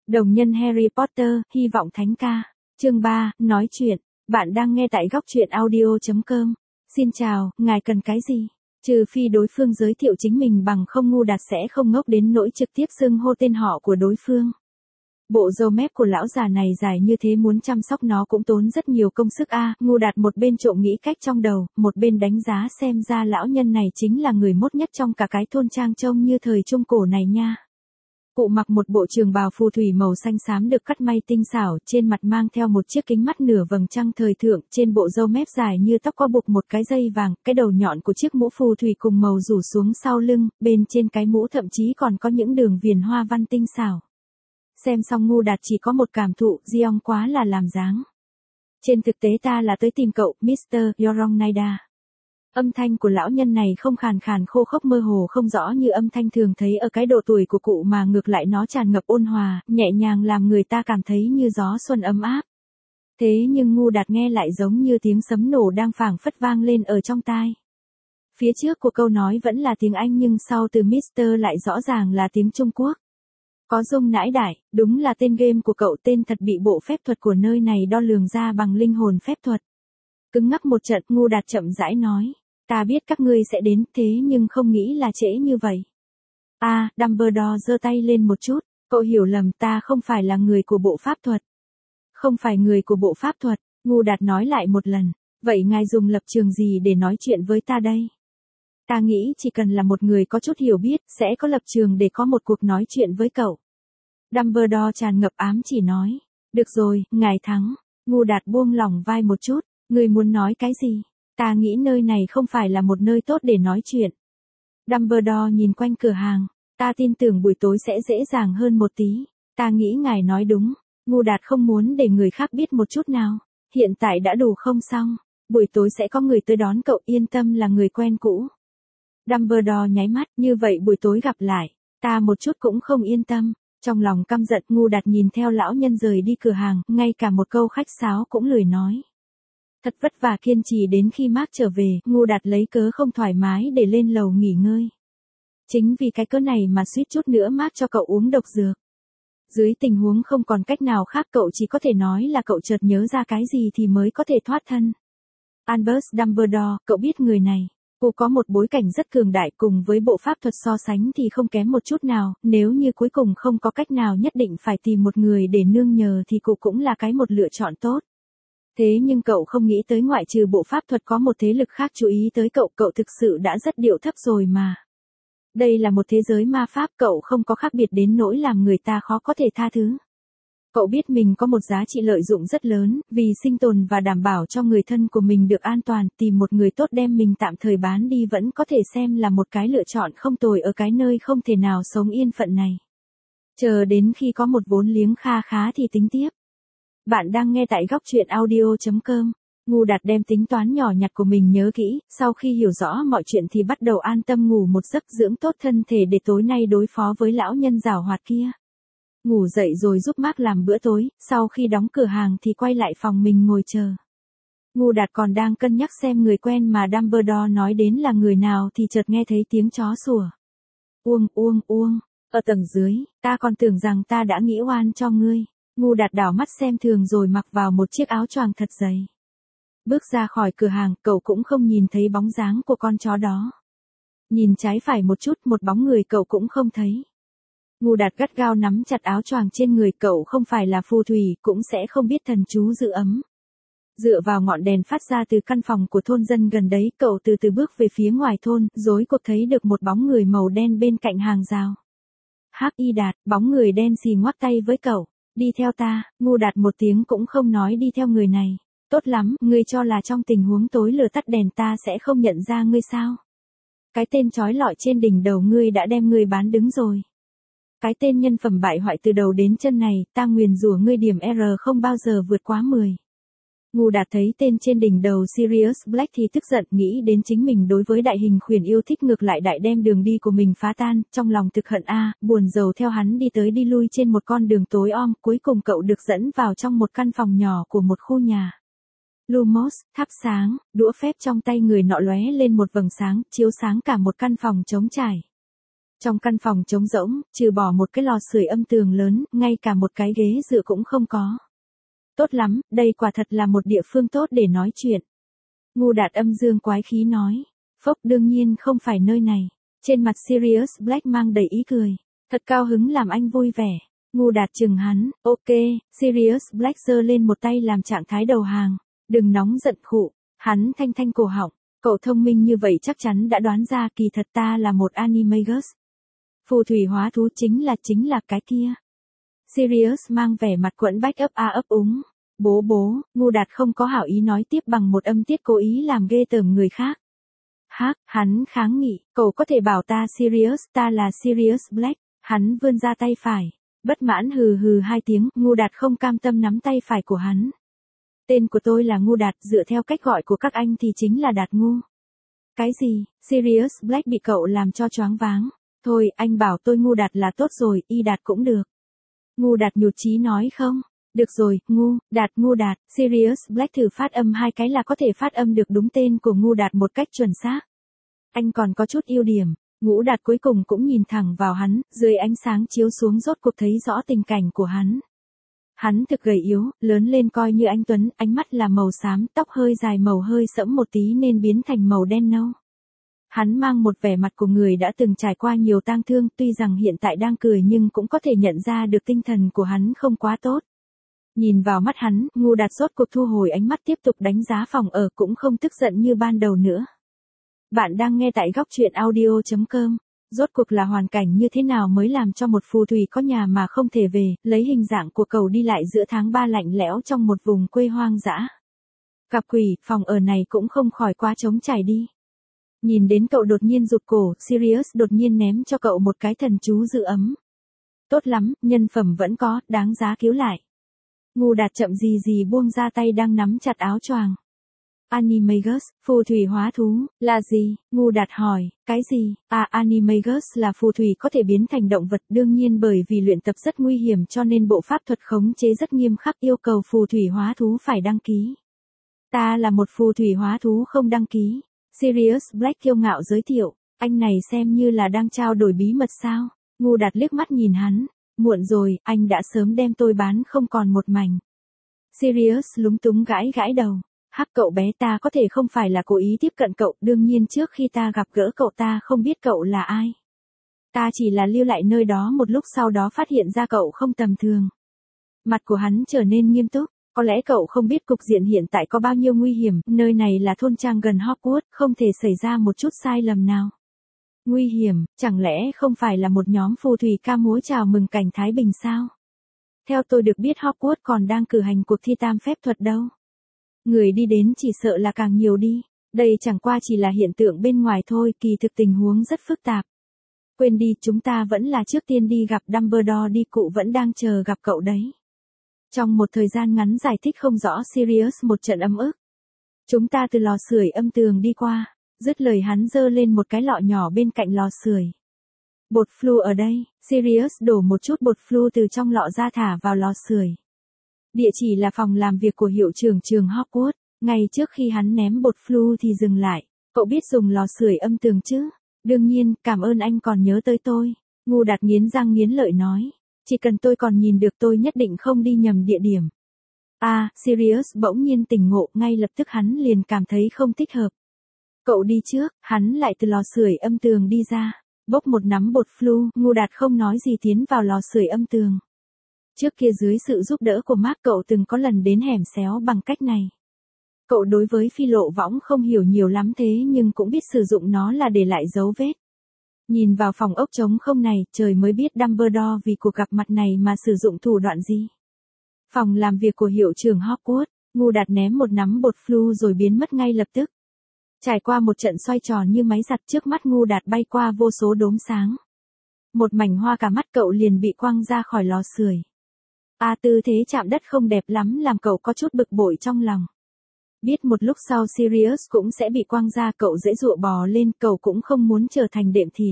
Đồng nhân Harry Potter, hy vọng thánh ca. Chương 3, nói chuyện. Bạn đang nghe tại góc truyện audio.com. Xin chào, ngài cần cái gì? Trừ phi đối phương giới thiệu chính mình bằng không, Ngu Đạt sẽ không ngốc đến nỗi trực tiếp xưng hô tên họ của đối phương. Bộ râu mép của lão già này dài như thế, muốn chăm sóc nó cũng tốn rất nhiều công sức a. Ngu Đạt một bên trộm nghĩ cách trong đầu, một bên đánh giá xem ra lão nhân này chính là người mốt nhất trong cả cái thôn trang trông như thời trung cổ này nha. Cụ mặc một bộ trường bào phù thủy màu xanh xám được cắt may tinh xảo, trên mặt mang theo một chiếc kính mắt nửa vầng trăng thời thượng, trên bộ râu mép dài như tóc có buộc một cái dây vàng, cái đầu nhọn của chiếc mũ phù thủy cùng màu rủ xuống sau lưng, bên trên cái mũ thậm chí còn có những đường viền hoa văn tinh xảo. Xem xong Ngu Đạt chỉ có một cảm thụ, Giong quá là làm dáng. Trên thực tế ta là tới tìm cậu, Mr. Yorongnida. Âm thanh của lão nhân này không khàn khàn khô khốc mơ hồ không rõ như âm thanh thường thấy ở cái độ tuổi của cụ, mà ngược lại nó tràn ngập ôn hòa, nhẹ nhàng làm người ta cảm thấy như gió xuân ấm áp. Thế nhưng Ngu Đạt nghe lại giống như tiếng sấm nổ đang phảng phất vang lên ở trong tai. Phía trước của câu nói vẫn là tiếng Anh nhưng sau từ Mr. lại rõ ràng là tiếng Trung Quốc. Có dung nãi đại, đúng là tên game của cậu, tên thật bị bộ phép thuật của nơi này đo lường ra bằng linh hồn phép thuật. Cứng ngắc một trận, Ngu Đạt chậm rãi nói. Ta biết các ngươi sẽ đến, thế nhưng không nghĩ là trễ như vậy. Dumbledore giơ tay lên một chút, cậu hiểu lầm, ta không phải là người của bộ pháp thuật. Không phải người của bộ pháp thuật, Ngu Đạt nói lại một lần. Vậy ngài dùng lập trường gì để nói chuyện với ta đây? Ta nghĩ chỉ cần là một người có chút hiểu biết, sẽ có lập trường để có một cuộc nói chuyện với cậu. Dumbledore tràn ngập ám chỉ nói. Được rồi, ngài thắng. Ngu Đạt buông lỏng vai một chút. Ngươi muốn nói cái gì? Ta nghĩ nơi này không phải là một nơi tốt để nói chuyện. Dumbledore nhìn quanh cửa hàng. Ta tin tưởng buổi tối sẽ dễ dàng hơn một tí. Ta nghĩ ngài nói đúng. Ngu Đạt không muốn để người khác biết một chút nào. Hiện tại đã đủ không xong. Buổi tối sẽ có người tới đón cậu, yên tâm, là người quen cũ. Dumbledore nháy mắt, như vậy buổi tối gặp lại. Ta một chút cũng không yên tâm. Trong lòng căm giận, Ngu Đạt nhìn theo lão nhân rời đi cửa hàng, ngay cả một câu khách sáo cũng lười nói. Thật vất vả kiên trì đến khi Mark trở về, Ngu Đạt lấy cớ không thoải mái để lên lầu nghỉ ngơi. Chính vì cái cớ này mà suýt chút nữa Mark cho cậu uống độc dược. Dưới tình huống không còn cách nào khác, cậu chỉ có thể nói là cậu chợt nhớ ra cái gì thì mới có thể thoát thân. Albus Dumbledore, cậu biết người này. Cô có một bối cảnh rất cường đại, cùng với bộ pháp thuật so sánh thì không kém một chút nào, nếu như cuối cùng không có cách nào nhất định phải tìm một người để nương nhờ thì cô cũng là một lựa chọn tốt. Thế nhưng cậu không nghĩ tới ngoại trừ bộ pháp thuật có một thế lực khác chú ý tới cậu, cậu thực sự đã rất điệu thấp rồi mà. Đây là một thế giới ma pháp, cậu không có khác biệt đến nỗi làm người ta khó có thể tha thứ. Cậu biết mình có một giá trị lợi dụng rất lớn, vì sinh tồn và đảm bảo cho người thân của mình được an toàn, tìm một người tốt đem mình tạm thời bán đi vẫn có thể xem là một cái lựa chọn không tồi ở cái nơi không thể nào sống yên phận này. Chờ đến khi có một vốn liếng kha khá thì tính tiếp. Bạn đang nghe tại góc truyện audio.com. Ngu Đạt đem tính toán nhỏ nhặt của mình nhớ kỹ, sau khi hiểu rõ mọi chuyện thì bắt đầu an tâm ngủ một giấc, dưỡng tốt thân thể để tối nay đối phó với lão nhân giảo hoạt kia. Ngủ dậy rồi giúp Mark làm bữa tối, sau khi đóng cửa hàng thì quay lại phòng mình ngồi chờ. Ngu Đạt còn đang cân nhắc xem người quen mà Dumbledore nói đến là người nào thì chợt nghe thấy tiếng chó sủa. Uông uông uông, ở tầng dưới, ta còn tưởng rằng ta đã nghĩ oan cho ngươi. Ngu Đạt đảo mắt xem thường rồi mặc vào một chiếc áo choàng thật dày. Bước ra khỏi cửa hàng, cậu cũng không nhìn thấy bóng dáng của con chó đó. Nhìn trái phải một chút, một bóng người cậu cũng không thấy. Ngu Đạt gắt gao nắm chặt áo choàng trên người, cậu không phải là phù thủy, cũng sẽ không biết thần chú giữ ấm. Dựa vào ngọn đèn phát ra từ căn phòng của thôn dân gần đấy, cậu từ từ bước về phía ngoài thôn, rối cuộc thấy được một bóng người màu đen bên cạnh hàng rào. Hắc Y Đạt, bóng người đen xì ngoắc tay với cậu. Đi theo ta. Ngu Đạt một tiếng cũng không nói đi theo người này. Tốt lắm, ngươi cho là trong tình huống tối lửa tắt đèn ta sẽ không nhận ra ngươi sao? Cái tên chói lọi trên đỉnh đầu ngươi đã đem ngươi bán đứng rồi. Cái tên nhân phẩm bại hoại từ đầu đến chân này, ta nguyền rủa ngươi điểm R không bao giờ vượt quá 10. Ngu Đạt thấy tên trên đỉnh đầu Sirius Black thì tức giận, nghĩ đến chính mình đối với đại hình khuyển yêu thích ngược lại đại đem đường đi của mình phá tan, trong lòng thực hận buồn rầu theo hắn đi tới đi lui trên một con đường tối om, cuối cùng cậu được dẫn vào trong một căn phòng nhỏ của một khu nhà. Lumos, thắp sáng, đũa phép trong tay người nọ lóe lên một vầng sáng, chiếu sáng cả một căn phòng trống trải. Trong căn phòng trống rỗng, trừ bỏ một cái lò sưởi âm tường lớn, ngay cả một cái ghế dựa cũng không có. Tốt lắm, đây quả thật là một địa phương tốt để nói chuyện. Ngu Đạt âm dương quái khí nói. Phốc, đương nhiên không phải nơi này. Trên mặt Sirius Black mang đầy ý cười. Thật cao hứng làm anh vui vẻ. Ngu Đạt chừng hắn. Ok, Sirius Black giơ lên một tay làm trạng thái đầu hàng. Đừng nóng giận khụ. Hắn thanh thanh cổ họng. Cậu thông minh như vậy chắc chắn đã đoán ra kỳ thật ta là một animagus. Phù thủy hóa thú chính là cái kia. Sirius mang vẻ mặt quẫn bách ấp úng. Bố, Ngu Đạt không có hảo ý nói tiếp bằng một âm tiết cố ý làm ghê tởm người khác. Hắn kháng nghị, cậu có thể bảo ta Sirius, ta là Sirius Black. Hắn vươn ra tay phải. Bất mãn hừ hừ hai tiếng, Ngu Đạt không cam tâm nắm tay phải của hắn. Tên của tôi là Ngu Đạt, dựa theo cách gọi của các anh thì chính là Đạt Ngu. Cái gì? Sirius Black bị cậu làm cho choáng váng. Thôi, anh bảo tôi Ngu Đạt là tốt rồi, y Đạt cũng được. Ngu Đạt nhụt chí nói không? Được rồi, Ngu Đạt, Sirius Black thử phát âm hai cái là có thể phát âm được đúng tên của Ngu Đạt một cách chuẩn xác. Anh còn có chút ưu điểm. Ngũ Đạt cuối cùng cũng nhìn thẳng vào hắn, dưới ánh sáng chiếu xuống rốt cuộc thấy rõ tình cảnh của hắn. Hắn thực gầy yếu, lớn lên coi như anh tuấn, ánh mắt là màu xám, tóc hơi dài màu hơi sẫm một tí nên biến thành màu đen nâu. Hắn mang một vẻ mặt của người đã từng trải qua nhiều tang thương, tuy rằng hiện tại đang cười nhưng cũng có thể nhận ra được tinh thần của hắn không quá tốt. Nhìn vào mắt hắn, Ngu Đạt rốt cuộc thu hồi ánh mắt tiếp tục đánh giá phòng ở cũng không tức giận như ban đầu nữa. Bạn đang nghe tại góc truyện audio.com. Rốt cuộc là hoàn cảnh như thế nào mới làm cho một phù thủy có nhà mà không thể về, lấy hình dạng của cậu đi lại giữa tháng 3 lạnh lẽo trong một vùng quê hoang dã. Gặp quỷ, phòng ở này cũng không khỏi quá trống trải đi. Nhìn đến cậu đột nhiên rụt cổ, Sirius đột nhiên ném cho cậu một cái thần chú giữ ấm. Tốt lắm, nhân phẩm vẫn có, đáng giá cứu lại. Ngu Đạt chậm gì buông ra tay đang nắm chặt áo choàng. Animagus, phù thủy hóa thú, là gì? Ngu Đạt hỏi, cái gì? Animagus là phù thủy có thể biến thành động vật, đương nhiên bởi vì luyện tập rất nguy hiểm cho nên bộ pháp thuật khống chế rất nghiêm khắc, yêu cầu phù thủy hóa thú phải đăng ký. Ta là một phù thủy hóa thú không đăng ký. Sirius Black kiêu ngạo giới thiệu, anh này xem như là đang trao đổi bí mật sao? Ngu Đạt liếc mắt nhìn hắn, muộn rồi, anh đã sớm đem tôi bán không còn một mảnh. Sirius lúng túng gãi đầu. Cậu bé, ta có thể không phải là cố ý tiếp cận cậu, đương nhiên trước khi ta gặp gỡ cậu ta không biết cậu là ai. Ta chỉ là lưu lại nơi đó một lúc sau đó phát hiện ra cậu không tầm thường. Mặt của hắn trở nên nghiêm túc, có lẽ cậu không biết cục diện hiện tại có bao nhiêu nguy hiểm, nơi này là thôn trang gần Hogwarts, không thể xảy ra một chút sai lầm nào. Nguy hiểm, chẳng lẽ không phải là một nhóm phù thủy ca múa chào mừng cảnh Thái Bình sao? Theo tôi được biết Hogwarts còn đang cử hành cuộc thi tam phép thuật đâu. Người đi đến chỉ sợ là càng nhiều đi. Đây chẳng qua chỉ là hiện tượng bên ngoài thôi, kỳ thực tình huống rất phức tạp. Quên đi, chúng ta vẫn là trước tiên đi gặp Dumbledore đi, cụ vẫn đang chờ gặp cậu đấy. Trong một thời gian ngắn giải thích không rõ Sirius một trận ấm ức. Chúng ta từ lò sưởi âm tường đi qua, dứt lời hắn giơ lên một cái lọ nhỏ bên cạnh lò sưởi. Bột flu ở đây, Sirius đổ một chút bột flu từ trong lọ ra thả vào lò sưởi. Địa chỉ là phòng làm việc của hiệu trưởng trường Hogwarts. Ngay trước khi hắn ném bột flu thì dừng lại. Cậu biết dùng lò sưởi âm tường chứ? Đương nhiên, cảm ơn anh còn nhớ tới tôi. Ngu Đạt nghiến răng nghiến lợi nói. Chỉ cần tôi còn nhìn được tôi nhất định không đi nhầm địa điểm. Sirius bỗng nhiên tỉnh ngộ, ngay lập tức hắn liền cảm thấy không thích hợp. Cậu đi trước, hắn lại từ lò sưởi âm tường đi ra. Bốc một nắm bột flu, Ngu Đạt không nói gì tiến vào lò sưởi âm tường. Trước kia dưới sự giúp đỡ của Mark cậu từng có lần đến hẻm xéo bằng cách này. Cậu đối với phi lộ võng không hiểu nhiều lắm thế nhưng cũng biết sử dụng nó là để lại dấu vết. Nhìn vào phòng ốc trống không này, trời mới biết Dumbledore vì cuộc gặp mặt này mà sử dụng thủ đoạn gì. Phòng làm việc của hiệu trưởng Hogwarts, Ngu Đạt ném một nắm bột flu rồi biến mất ngay lập tức. Trải qua một trận xoay tròn như máy giặt, trước mắt Ngu Đạt bay qua vô số đốm sáng. Một mảnh hoa cả mắt cậu liền bị quăng ra khỏi lò sưởi. Tư thế chạm đất không đẹp lắm làm cậu có chút bực bội trong lòng. Biết một lúc sau Sirius cũng sẽ bị quăng ra, cậu dễ dụa bò lên, cậu cũng không muốn trở thành đệm thịt.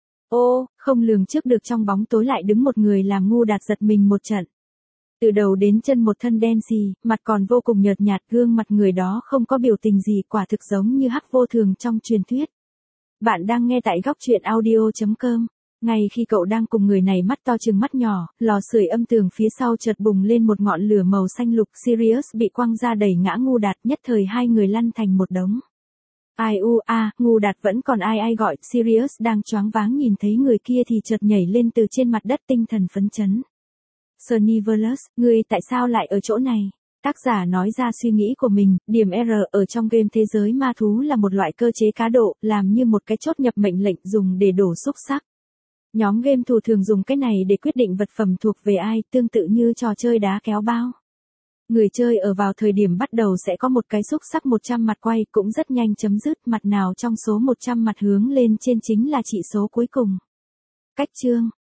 Không lường trước được trong bóng tối lại đứng một người làm Ngu Đạt giật mình một trận. Từ đầu đến chân một thân đen xì, mặt còn vô cùng nhợt nhạt, gương mặt người đó không có biểu tình gì, quả thực giống như hắc vô thường trong truyền thuyết. Bạn đang nghe tại góc truyện audio.com. Ngay khi cậu đang cùng người này mắt to trừng mắt nhỏ, lò sưởi âm tường phía sau chợt bùng lên một ngọn lửa màu xanh lục. Sirius bị quăng ra đẩy ngã Ngu Đạt, nhất thời hai người lăn thành một đống. Ai u a, Ngu Đạt vẫn còn ai gọi. Sirius đang choáng váng nhìn thấy người kia thì chợt nhảy lên từ trên mặt đất, tinh thần phấn chấn. Snivelus, ngươi tại sao lại ở chỗ này? Tác giả nói ra suy nghĩ của mình. Điểm R ở trong game thế giới ma thú là một loại cơ chế cá độ, làm như một cái chốt nhập mệnh lệnh dùng để đổ xúc xắc. Nhóm game thủ thường dùng cái này để quyết định vật phẩm thuộc về ai, tương tự như trò chơi đá kéo bao. Người chơi ở vào thời điểm bắt đầu sẽ có một cái xúc xắc 100 mặt quay, cũng rất nhanh chấm dứt, mặt nào trong số 100 mặt hướng lên trên chính là chỉ số cuối cùng. Cách chương